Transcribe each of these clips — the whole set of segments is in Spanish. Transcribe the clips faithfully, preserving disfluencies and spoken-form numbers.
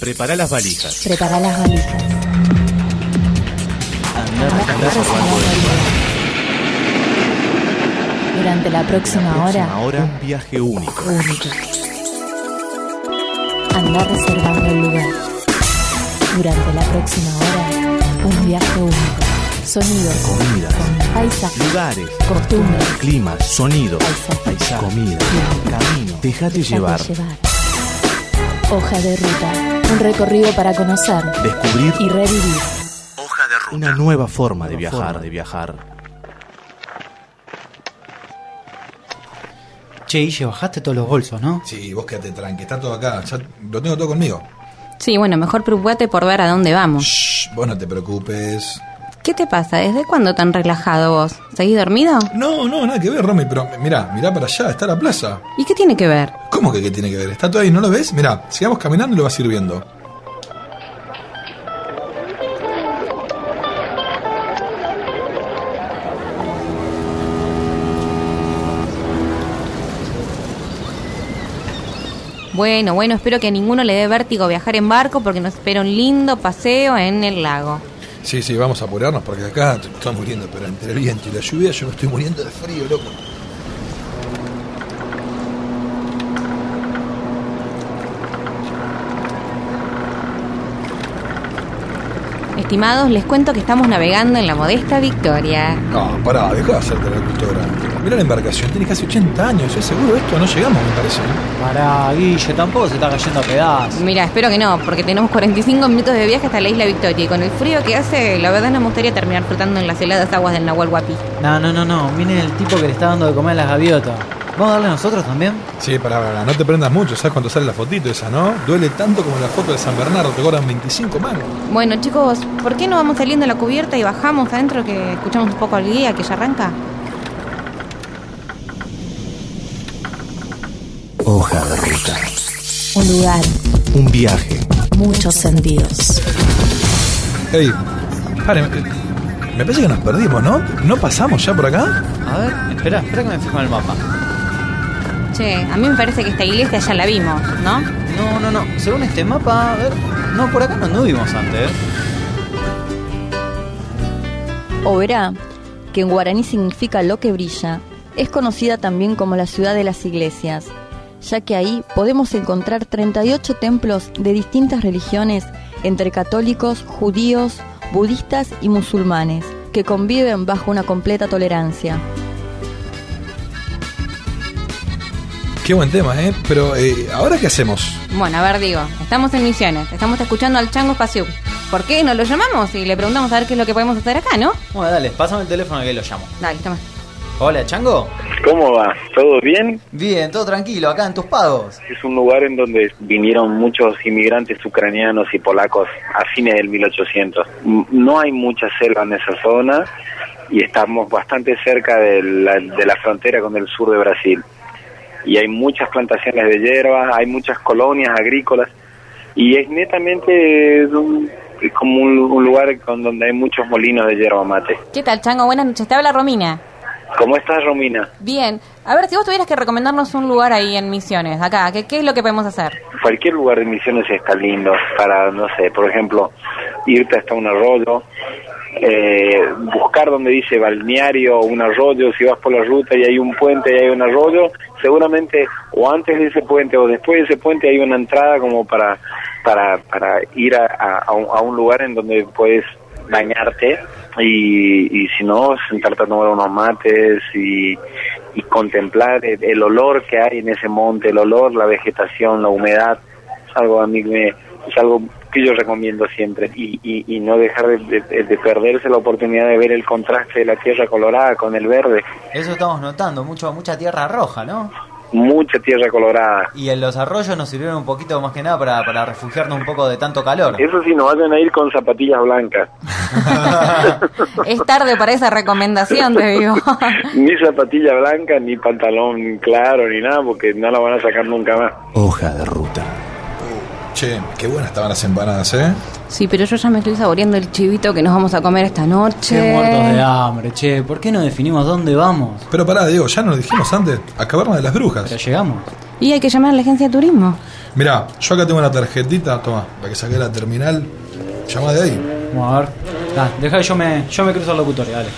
Prepara las valijas. Prepara las valijas. Andar, andar reservando el lugar. Durante la próxima, la próxima hora, hora, un viaje único. único. Andar reservando el lugar. Durante la próxima hora, un viaje único. Sonidos, Comidas, paisajes, lugares, costumbres, climas, sonidos, Paisajes. paisajes, comida, Clima. camino. Déjate Déjate llevar. llevar. Hoja de ruta. Un recorrido para conocer Descubrir y revivir. Hoja de ruta. Una nueva forma de viajar, de viajar. Che, Ille, bajaste todos los bolsos, ¿no? Sí, vos quédate tranqui, está todo acá, ya lo tengo todo conmigo. Sí, bueno, mejor preocupate por ver a dónde vamos. Shh, vos no te preocupes. ¿Qué te pasa? ¿Desde cuándo tan relajado vos? ¿Seguís dormido? No, no, nada que ver, Romy, pero mirá, mirá para allá, está la plaza. ¿Y qué tiene que ver? ¿Cómo que qué tiene que ver? ¿Está todo ahí, no lo ves? Mirá, sigamos caminando y lo vas a ir viendo. Bueno, bueno, espero que a ninguno le dé vértigo viajar en barco porque nos espera un lindo paseo en el lago. Sí, sí, vamos a apurarnos porque acá te estás muriendo, pero entre el viento y la lluvia yo me estoy muriendo de frío, loco. Estimados, les cuento que estamos navegando en la modesta Victoria. No, pará, dejá de hacerte la cultura. Mirá la embarcación, tiene casi ochenta años, ¿es seguro esto? No llegamos, me parece, ¿eh? Pará, Guille, tampoco se está cayendo a pedazos. Mira, espero que no, porque tenemos cuarenta y cinco minutos de viaje hasta la isla Victoria y con el frío que hace, la verdad no me gustaría terminar flotando en las heladas aguas del Nahuel Huapi. No, no, no, no, miren el tipo que le está dando de comer a las gaviotas. ¿Vamos a darle nosotros también? Sí, pará, pará, no te prendas mucho, ¿sabes cuánto sale la fotito esa, no? Duele tanto como la foto de San Bernardo, te cobran veinticinco mangos. Bueno, chicos, ¿por qué no vamos saliendo a la cubierta y bajamos adentro que escuchamos un poco al guía que ya arranca? Hoja de ruta. Un lugar, Un viaje. muchos sentidos. Ey, paren, me parece que nos perdimos, ¿no? ¿No pasamos ya por acá? A ver, espera, espera que me fijo en el mapa. Che, a mí me parece que esta iglesia ya la vimos, ¿no? No, no, no, según este mapa, a ver... No, por acá no anduvimos antes, ¿eh? Oberá, que en guaraní significa lo que brilla, es conocida también como la ciudad de las iglesias, ya que ahí podemos encontrar treinta y ocho templos de distintas religiones entre católicos, judíos, budistas y musulmanes, que conviven bajo una completa tolerancia. Qué buen tema, ¿eh? Pero, eh, ¿ahora qué hacemos? Bueno, a ver, digo, estamos en Misiones, estamos escuchando al Chango Espaciú. ¿Por qué no lo llamamos y le preguntamos a ver qué es lo que podemos hacer acá, no? Bueno, dale, pásame el teléfono que lo llamo. Dale, toma. Hola, Chango. ¿Cómo va? ¿Todo bien? Bien, todo tranquilo, acá en tus pagos. Es un lugar en donde vinieron muchos inmigrantes ucranianos y polacos a fines del mil ochocientos. M- No hay mucha selva en esa zona y estamos bastante cerca de la, de la frontera con el sur de Brasil. Y hay muchas plantaciones de hierba, hay muchas colonias agrícolas y es netamente un, es como un, un lugar con donde hay muchos molinos de yerba mate. ¿Qué tal, Chango? Buenas noches, te habla Romina. ¿Cómo estás, Romina? Bien, a ver, si vos tuvieras que recomendarnos un lugar ahí en Misiones, acá, ¿qué, qué es lo que podemos hacer? Cualquier lugar de Misiones está lindo para, no sé, por ejemplo, irte hasta un arroyo, eh, buscar donde dice balneario o un arroyo, si vas por la ruta y hay un puente y hay un arroyo, seguramente o antes de ese puente o después de ese puente hay una entrada como para para para ir a, a, a, un, a un lugar en donde puedes bañarte y, y si no, sentarte a tomar unos mates y, y contemplar el, el olor que hay en ese monte, el olor, la vegetación, la humedad, es algo a mí me, es algo que yo recomiendo siempre y, y, y no dejar de, de, de perderse la oportunidad de ver el contraste de la tierra colorada con el verde. Eso estamos notando, mucho, mucha tierra roja, ¿no? Mucha tierra colorada. Y en los arroyos nos sirvieron un poquito más que nada para, para refugiarnos un poco de tanto calor. Eso sí, no vayan a ir con zapatillas blancas. Es tarde para esa recomendación, te digo. Ni zapatilla blanca, ni pantalón claro, ni nada, porque no la van a sacar nunca más. Hoja de ruta. Che, qué buenas estaban las empanadas, ¿eh? Sí, pero yo ya me estoy saboreando el chivito que nos vamos a comer esta noche. Qué muertos de hambre, che. ¿Por qué no definimos dónde vamos? Pero pará, Diego, ya nos lo dijimos antes, a Caverna de las Brujas. Pero llegamos. Y hay que llamar a la agencia de turismo. Mirá, yo acá tengo una tarjetita, toma, la que saqué de la terminal. Llama de ahí. Vamos a ver. Da, deja que yo me, yo me cruzo al locutorio, dale.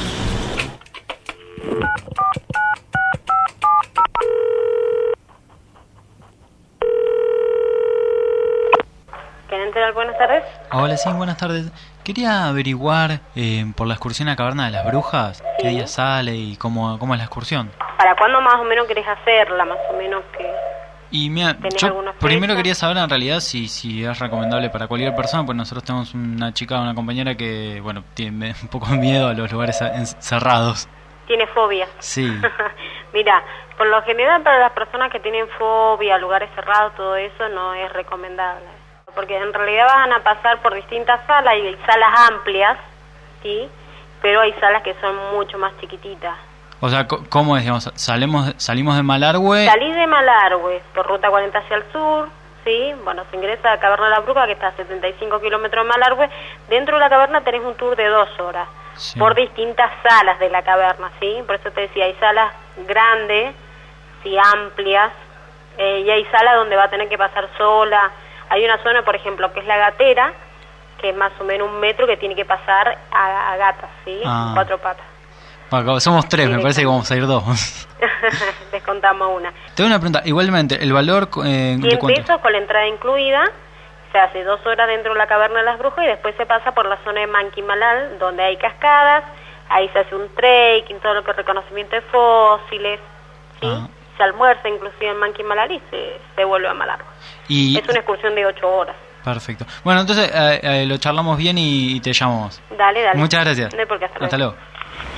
Enteral, buenas tardes. Hola, sí, buenas tardes. Quería averiguar eh, por la excursión a Caverna de las Brujas, Sí. qué día sale y cómo, cómo es la excursión. ¿Para cuándo más o menos querés hacerla? Más o menos que... Y mira, ¿Tenés yo alguna fecha? primero quería saber en realidad si, si es recomendable para cualquier persona, pues nosotros tenemos una chica, una compañera que, bueno, tiene un poco de miedo a los lugares cerrados. ¿Tiene fobia? Sí. Mira, por lo general para las personas que tienen fobia, lugares cerrados, todo eso no es recomendable. Porque en realidad van a pasar por distintas salas, y hay salas amplias, ¿sí? Pero hay salas que son mucho más chiquititas. O sea, co- ¿cómo es? Digamos, salimos, salimos de Malargüe. Salí de Malargüe, por ruta cuarenta hacia el sur, ¿sí? Bueno, se ingresa a Caverna de la Bruja, que está a setenta y cinco kilómetros de Malargüe. Dentro de la caverna tenés un tour de dos horas, Sí. por distintas salas de la caverna, ¿sí? Por eso te decía, hay salas grandes, sí, amplias, eh, y hay salas donde va a tener que pasar sola. Hay una zona, por ejemplo, que es la gatera, que es más o menos un metro, que tiene que pasar a, a gatas, ¿sí? Ah. Cuatro patas. Bueno, somos tres, me parece que vamos a ir dos. Les contamos una. Tengo una pregunta, igualmente, el valor eh, de cien cuánto. pesos con la entrada incluida, se hace dos horas dentro de la Caverna de las Brujas y después se pasa por la zona de Manquimalal, donde hay cascadas, ahí se hace un trekking, todo lo que es reconocimiento de fósiles, ¿sí? Ah. Se almuerza inclusive en Manquimalal y se, se vuelve a Malargüe. Y... Es una excursión de ocho horas. Perfecto. Bueno, entonces eh, eh, lo charlamos bien y, y te llamamos. Dale, dale. Muchas gracias. No hay por qué, hasta Hasta luego. luego.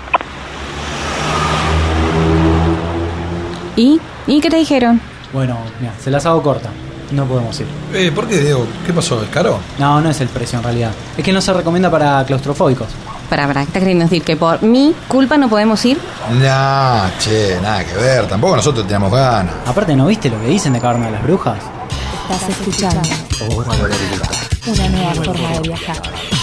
¿Y? ¿Y qué te dijeron? Bueno, mira, se las hago corta. No podemos ir. Eh, ¿por qué, Diego? ¿Qué pasó? ¿Es caro? No, no es el precio en realidad. Es que no se recomienda para claustrofóbicos. Para, para, ¿qué estás queriendo decir? ¿Que por mi culpa no podemos ir? Nah, che, nada que ver. Tampoco nosotros teníamos ganas. Aparte, ¿no viste lo que dicen de Caverna de las Brujas? Estás escuchando una nueva forma de viajar.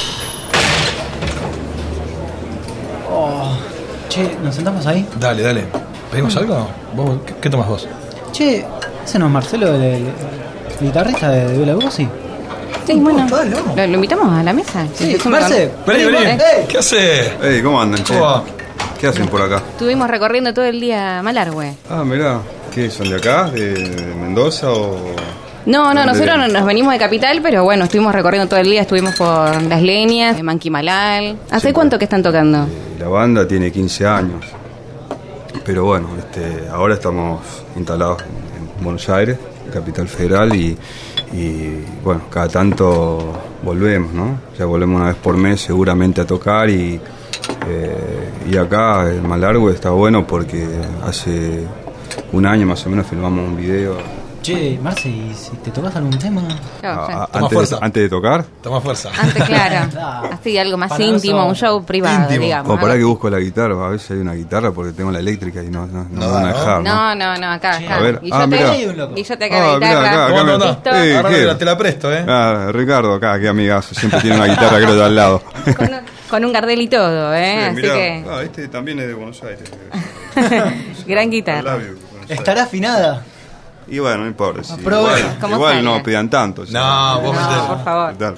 Oh, che, ¿nos sentamos ahí? Dale, dale. ¿Pedimos algo? ¿Vos, qué, qué tomas vos? Che, ¿ese no es Marcelo, el, el- el guitarrista de, de Bela Lugosi? Sí, bueno. dale, vamos. ¿Lo, lo invitamos a la mesa? Sí, Es un Marce, Vení, vení, vení. ey. ¿Qué hace? Hey, ¿cómo andan, che? ¿Cómo va? ¿Qué hacen por acá? Estuvimos recorriendo todo el día Malargüe. Ah, mirá, ¿qué son de acá? ¿De Mendoza o...? No, no, ¿Dónde nosotros no vienen? nos venimos de Capital, pero bueno, estuvimos recorriendo todo el día, estuvimos por Las Leñas, en Manquimalal. ¿Hace Sí, cuánto que están tocando? Eh, La banda tiene quince años, pero bueno, este, ahora estamos instalados en Buenos Aires, Capital Federal, y, y bueno, cada tanto volvemos, ¿no? O sea, volvemos una vez por mes seguramente a tocar y, eh, y acá en Malargüe está bueno porque hace un año más o menos filmamos un video. Che, Marce, ¿y si te tocas algún tema? Claro, a- ya. a- Toma antes, fuerza. antes de tocar. Toma fuerza. Antes, claro. Ah. Así, algo más Para íntimo, eso- un show privado, íntimo. digamos. O para algo que así. busco la guitarra, a veces hay una guitarra porque tengo la eléctrica y no, no, no No me da, van a ¿no? dejar, ¿no? No, no, no, acá, acá. A ver, y ah, yo mirá. te, y yo te acá Ah, la mirá, guitarra. acá, acá ¿Cómo me- no, no? ¿Listo? Eh, Ahora ¿qué? te la, te la presto, ¿eh? Ah, Ricardo, acá, qué amigazo, siempre tiene una guitarra creo de al lado. Con, un- con un Gardel y todo, ¿eh? Sí, Así mirá. que, Ah, este también es de Buenos Aires. gran I guitarra. love you, Buenos Aires. ¿Estará afinada? Y bueno, no importa. Sí, Aprovecha. igual ¿Cómo igual salga? no pidan tanto. sí. No, vos No, metés. por favor. Dale.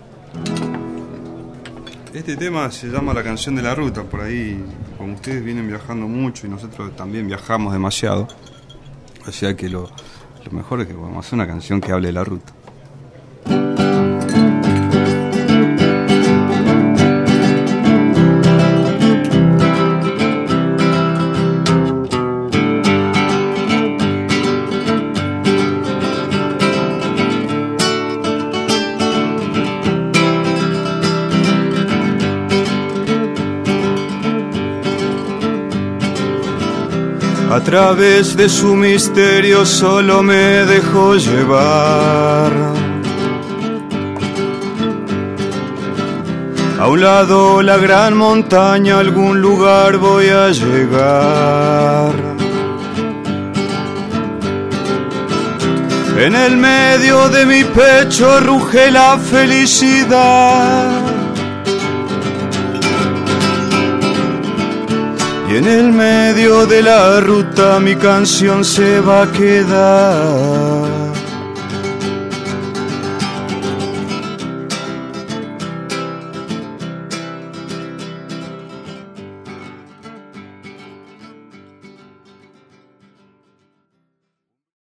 Este tema se llama La canción de la ruta. Por ahí, como ustedes vienen viajando mucho y nosotros también viajamos demasiado, o sea que lo, lo mejor es que vamos a hacer una canción que hable de la ruta. A través de su misterio solo me dejó llevar. A un lado la gran montaña, a algún lugar voy a llegar. En el medio de mi pecho ruge la felicidad. Y en el medio de la ruta mi canción se va a quedar.